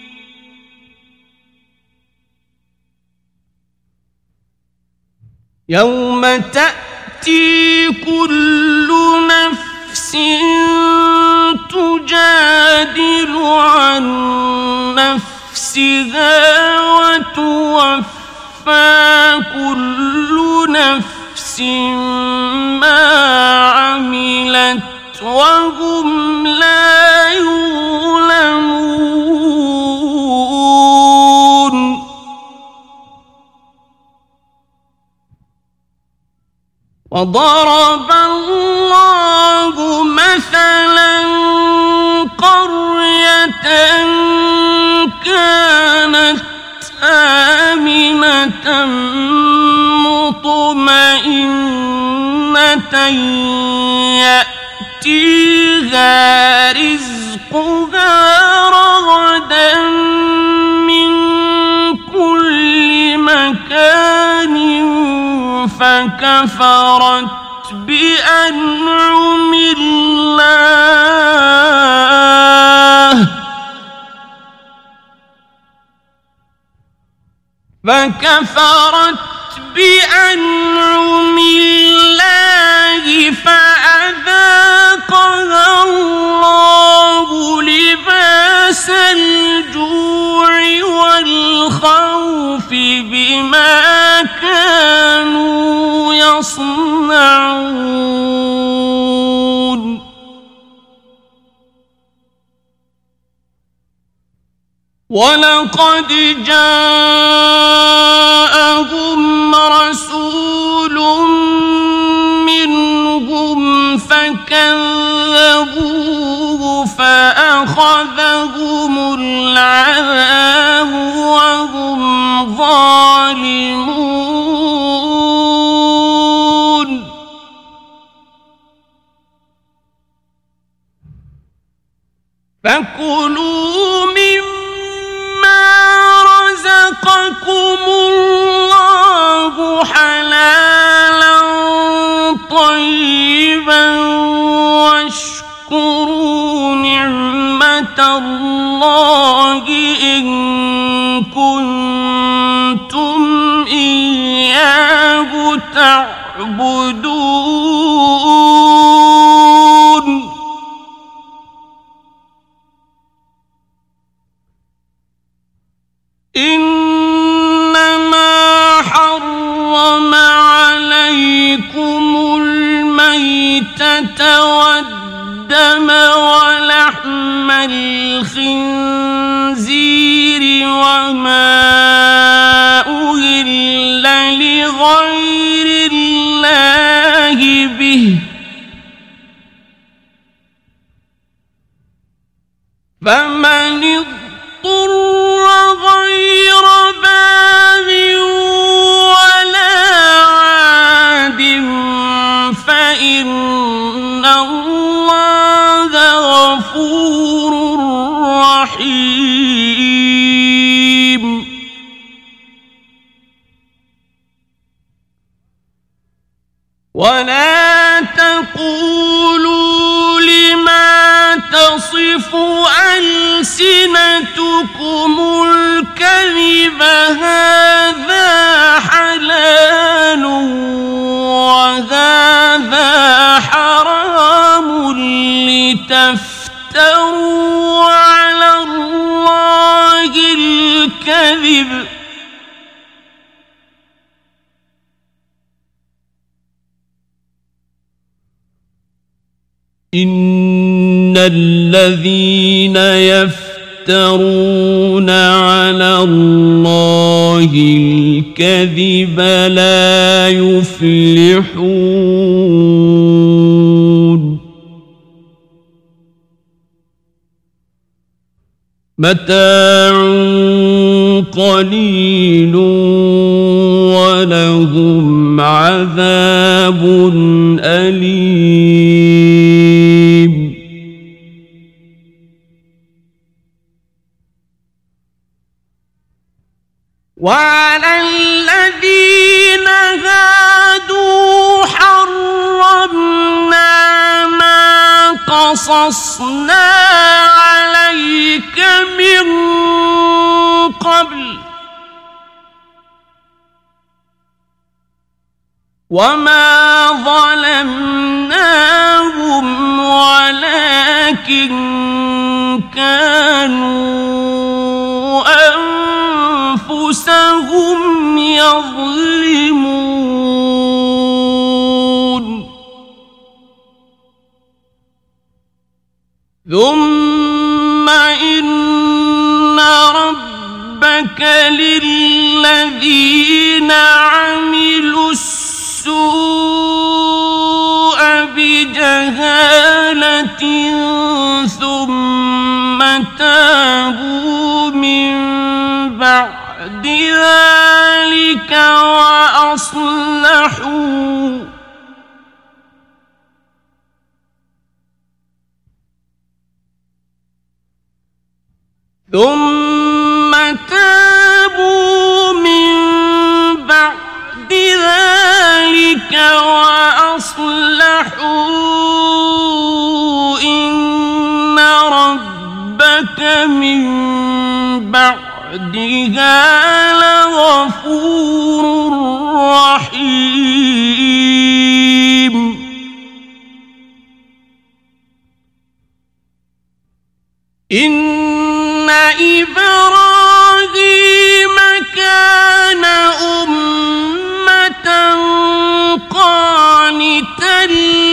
يوم تأتي كل نفس تجادل عن نفسها وتوفى كل نفس ما عملت وهم لا يظلمون. وضرب الله مثلا قرية كانت آمنة مطمئنة يأتيها فيها رزقها رغدا من كل مكان فكفرت بأنعم الله فكفرت بأنعم الله فأذاقها الله لباس الجوع والخوف بما كانوا يصنعون ولقد جاءهم رسول منهم فكذبوه فأخذهم العذاب وهم ظالمون فكلوا رزقكم الله حلالا طيبا واشكروا نعمة الله إن كنتم إياه تعبدون إنما حرم عليكم الميتة والدم ولحم الخنزير وما أهل لغير الله به فمن اضطر غير باغ ولا عاد فإن الله غفور رحيم ولا تقولوا لما تصف ألسنتكم الكذب هذا حلال وهذا حرام لتفتروا على الله الكذب إن الذين يفترون على الله الكذب لا يفلحون متاع قليل ولهم عذاب أليم وعلى الذين هادوا حرمنا ما قصصنا عليك من قبل وما ظلمناهم ولكن كانوا أنفسهم يظلمون ثم إن ربك للذين عملوا السوء بجهالة ثم تابوا من بعد ذلك وأصلحوا ثم تابوا من بعد ذلك وأصلحوا إن ربك من بعدها لغفور رحيم. إن إبراهيم كان أمة قانتا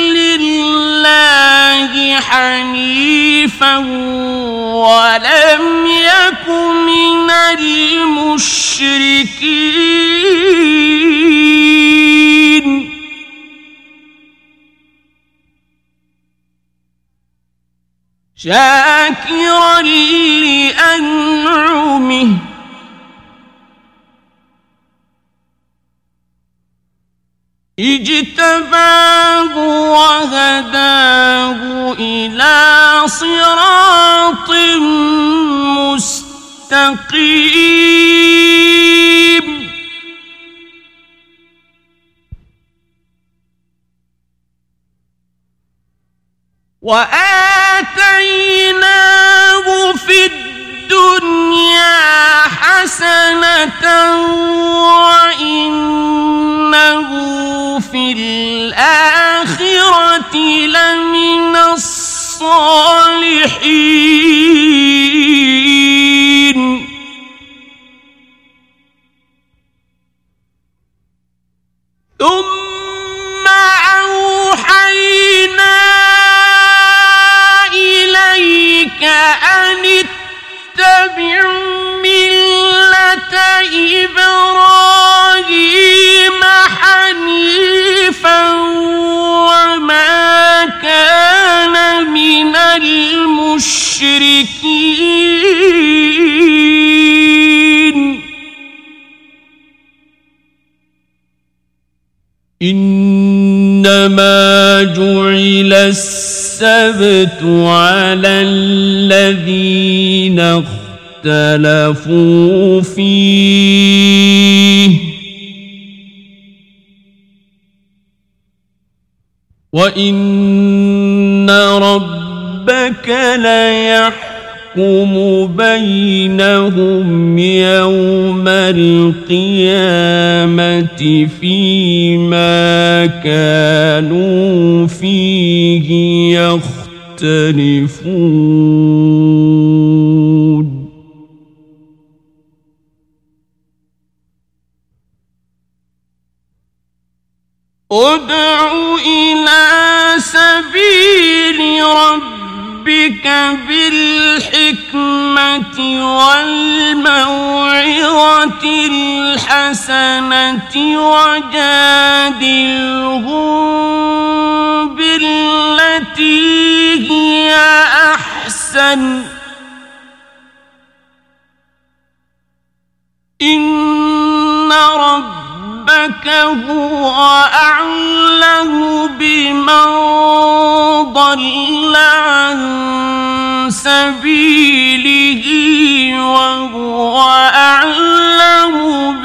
لله حنيفا ولم يك من المشركين. شاكرا لأنعمه اجتباه وهداه إلى صراط مستقيم. وآتيناه في الدنيا حسنة وإنه في الآخرة لمن الصالحين. ثم أوحينا إليك أن اتبع ملة إبراهيم حنيفا وما كان من المشركين. إنما جعل السبت على الذين اختلفوا فيه وإن ربك ليحكم بينهم يوم القيامة فيما كانوا فيه يختلفون. ادع إلى سبيل ربك بالحكمة والموعظة الحسنة وجادلهم بالتي هي أحسن إن ربك هو أعلم بمن ضل عن سبيله وهو أعلم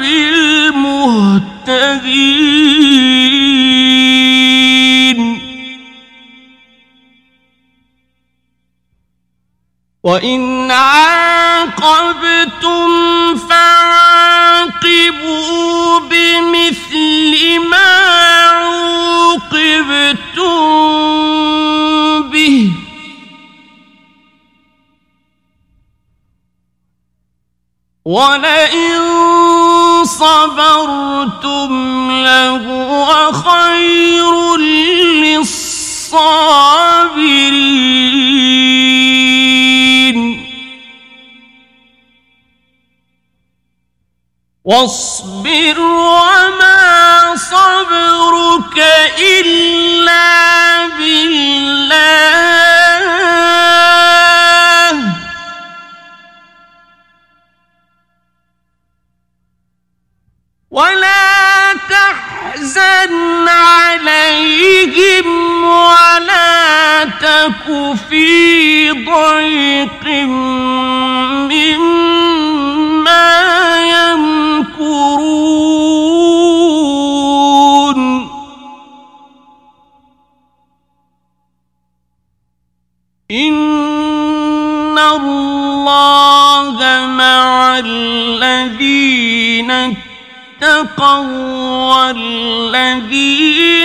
بالمهتدين. وإن عاقبتم فعاقبوا بمثل ما عوقبتم به ولئن صبرتم لهو خير للصابرين. واصبر وما صبرك إلا بالله ولا تحزن عليهم ولا تك في ضيق مما إن الله مع الذين اتقوا والذين